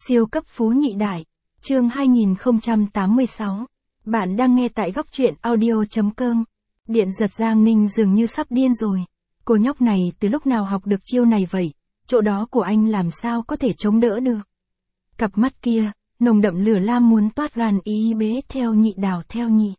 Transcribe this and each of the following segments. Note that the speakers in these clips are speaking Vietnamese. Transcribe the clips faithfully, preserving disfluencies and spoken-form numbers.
Siêu cấp phú nhị đại, chương hai nghìn không trăm tám mươi sáu. Bạn đang nghe tại góc truyện audio chấm com. Điện giật Giang Ninh dường như sắp điên rồi. Cô nhóc này từ lúc nào học được chiêu này vậy, chỗ đó của anh làm sao có thể chống đỡ được. Cặp mắt kia, nồng đậm lửa lam muốn toát ran ý bế theo nhị đào theo nhị.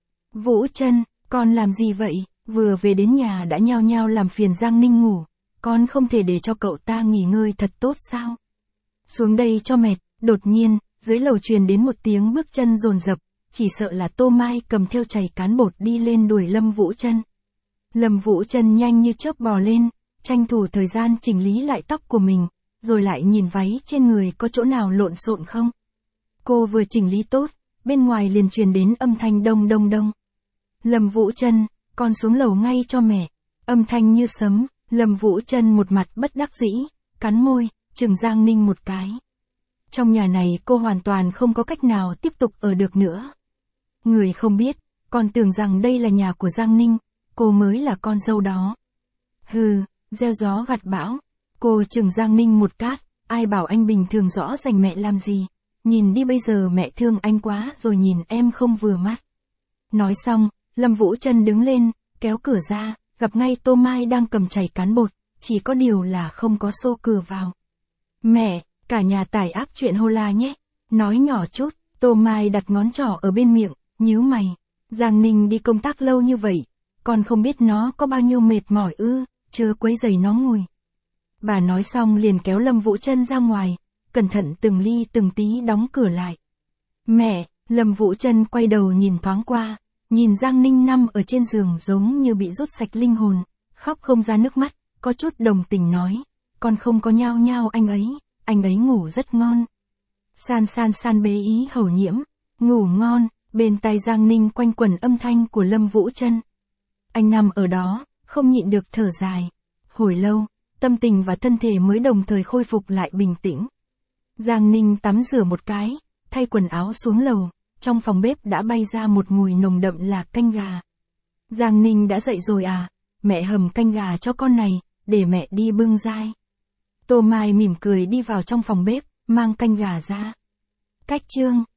Vũ Trân, con làm gì vậy? Vừa về đến nhà đã nhao nhao làm phiền Giang Ninh ngủ. Con không thể để cho cậu ta nghỉ ngơi thật tốt sao? Xuống đây cho mệt. Đột nhiên, dưới lầu truyền đến một tiếng bước chân dồn dập, chỉ sợ là Tô Mai cầm theo chày cán bột đi lên đuổi Lâm Vũ Trân. Lâm Vũ Trân nhanh như chớp bò lên, tranh thủ thời gian chỉnh lý lại tóc của mình, rồi lại nhìn váy trên người có chỗ nào lộn xộn không. Cô vừa chỉnh lý tốt, bên ngoài liền truyền đến âm thanh đông đông đông. Lâm Vũ Trân, con xuống lầu ngay cho mẹ. Âm thanh như sấm, Lâm Vũ Trân một mặt bất đắc dĩ, cắn môi, chừng Giang Ninh một cái. Trong nhà này cô hoàn toàn không có cách nào tiếp tục ở được nữa. Người không biết, còn tưởng rằng đây là nhà của Giang Ninh, cô mới là con dâu đó. Hừ, gieo gió gặt bão. Cô chừng Giang Ninh một cát, ai bảo anh bình thường rõ rành mẹ làm gì. Nhìn đi bây giờ mẹ thương anh quá rồi nhìn em không vừa mắt. Nói xong, Lâm Vũ Trân đứng lên, kéo cửa ra, gặp ngay Tô Mai đang cầm chày cán bột, chỉ có điều là không có xô cửa vào. Mẹ, cả nhà tải áp chuyện hô la nhé. Nói nhỏ chút, Tô Mai đặt ngón trỏ ở bên miệng, nhíu mày. Giang Ninh đi công tác lâu như vậy, còn không biết nó có bao nhiêu mệt mỏi ư, chớ quấy rầy nó ngồi. Bà nói xong liền kéo Lâm Vũ Trân ra ngoài, cẩn thận từng ly từng tí đóng cửa lại. Mẹ, Lâm Vũ Trân quay đầu nhìn thoáng qua, nhìn Giang Ninh nằm ở trên giường giống như bị rút sạch linh hồn, khóc không ra nước mắt, có chút đồng tình nói, con không có nhao nhao anh ấy, anh ấy ngủ rất ngon. San san san bế ý hầu nhiễm, ngủ ngon, bên tai Giang Ninh quanh quẩn âm thanh của Lâm Vũ Trân. Anh nằm ở đó, không nhịn được thở dài. Hồi lâu, tâm tình và thân thể mới đồng thời khôi phục lại bình tĩnh. Giang Ninh tắm rửa một cái, thay quần áo xuống lầu, trong phòng bếp đã bay ra một mùi nồng đậm là canh gà. Giang Ninh đã dậy rồi à, mẹ hầm canh gà cho con này, để mẹ đi bưng dai. Tô Mai mỉm cười đi vào trong phòng bếp, mang canh gà ra. Cách chương